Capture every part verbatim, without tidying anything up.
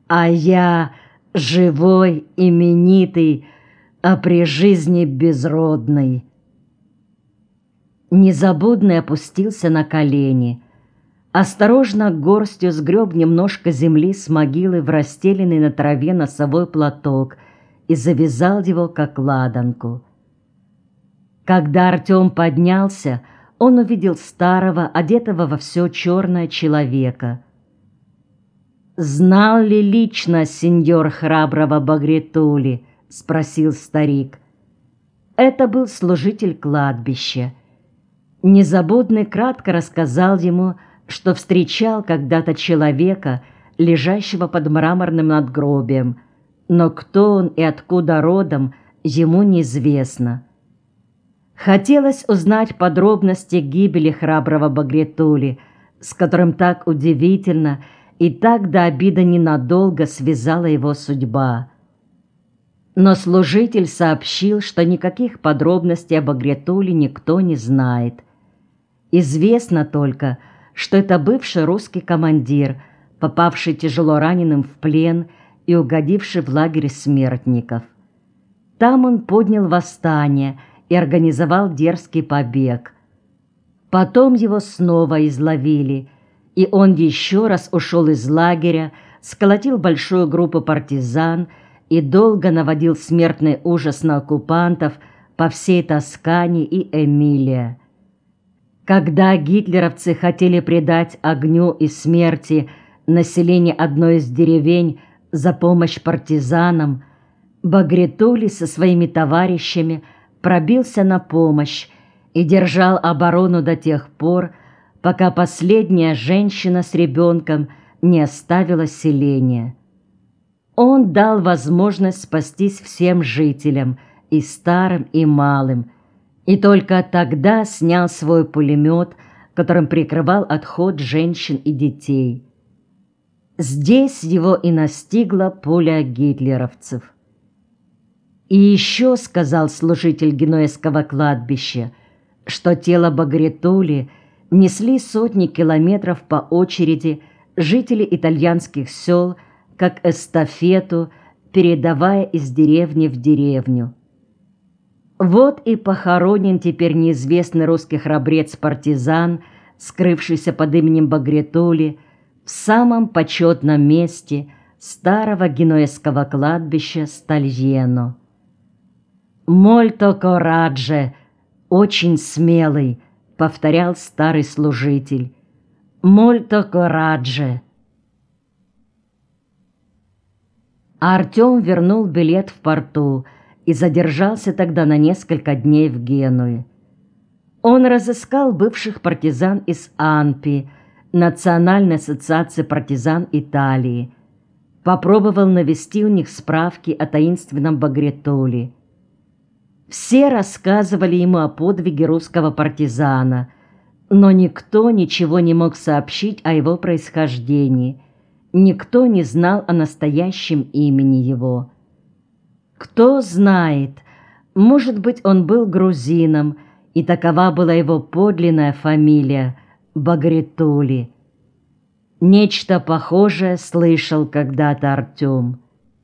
А я живой, именитый, а при жизни безродный. Незабудный опустился на колени, осторожно горстью сгреб немножко земли с могилы в расстеленный на траве носовой платок и завязал его, как ладанку. Когда Артем поднялся, он увидел старого, одетого во все черное человека. «Знал ли лично сеньор храброго Багретули?» — спросил старик. Это был служитель кладбища. Незабудный кратко рассказал ему, что встречал когда-то человека, лежащего под мраморным надгробием, но кто он и откуда родом, ему неизвестно. Хотелось узнать подробности гибели храброго Багретули, с которым так удивительно и так до обиды ненадолго связала его судьба. Но служитель сообщил, что никаких подробностей о Багретуле никто не знает. Известно только, что это бывший русский командир, попавший тяжело раненым в плен и угодивший в лагерь смертников. Там он поднял восстание и организовал дерзкий побег. Потом его снова изловили, и он еще раз ушел из лагеря, сколотил большую группу партизан и долго наводил смертный ужас на оккупантов по всей Тоскане и Эмилии. Когда гитлеровцы хотели предать огню и смерти население одной из деревень за помощь партизанам, Багретули со своими товарищами пробился на помощь и держал оборону до тех пор, пока последняя женщина с ребенком не оставила селение. Он дал возможность спастись всем жителям, и старым, и малым, и только тогда снял свой пулемет, которым прикрывал отход женщин и детей. Здесь его и настигла пуля гитлеровцев. И еще сказал служитель генуэзского кладбища, что тело Багретули несли сотни километров по очереди жители итальянских сел, как эстафету, передавая из деревни в деревню. Вот и похоронен теперь неизвестный русский храбрец-партизан, скрывшийся под именем Багретули, в самом почетном месте старого генуэзского кладбища Стальено. «Мольто корадже» — «очень смелый», — повторял старый служитель. «Мольто корадже». Артем вернул билет в порту и задержался тогда на несколько дней в Генуе. Он разыскал бывших партизан из АНПИ, Национальной ассоциации партизан Италии, попробовал навести у них справки о таинственном Багретуле. Все рассказывали ему о подвиге русского партизана, но никто ничего не мог сообщить о его происхождении, никто не знал о настоящем имени его. Кто знает, может быть, он был грузином, и такова была его подлинная фамилия — Багретули. Нечто похожее слышал когда-то Артем.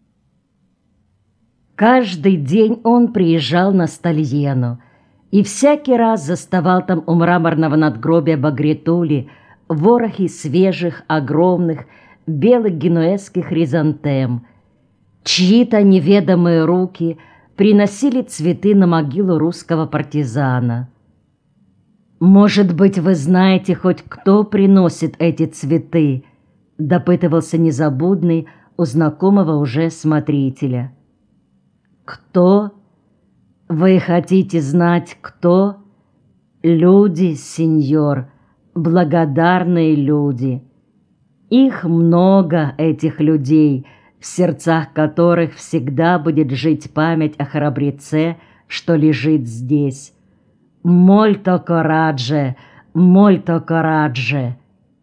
Каждый день он приезжал на Стальено и всякий раз заставал там у мраморного надгробия Багретули ворохи свежих, огромных, белых генуэзских хризантем. Чьи-то неведомые руки приносили цветы на могилу русского партизана. «Может быть, вы знаете хоть кто приносит эти цветы?» — допытывался Незабудный у знакомого уже смотрителя. «Кто? Вы хотите знать, кто? Люди, сеньор, благодарные люди. Их много, этих людей, в сердцах которых всегда будет жить память о храбреце, что лежит здесь. Мольто корадже, мольто корадже».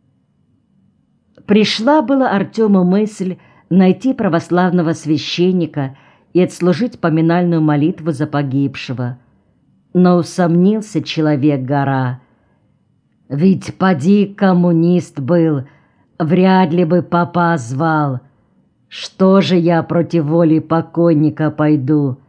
Пришла была Артему мысль найти православного священника и отслужить поминальную молитву за погибшего. Но усомнился человек-гора. Ведь поди коммунист был, вряд ли бы папа звал. Что же я против воли покойника пойду?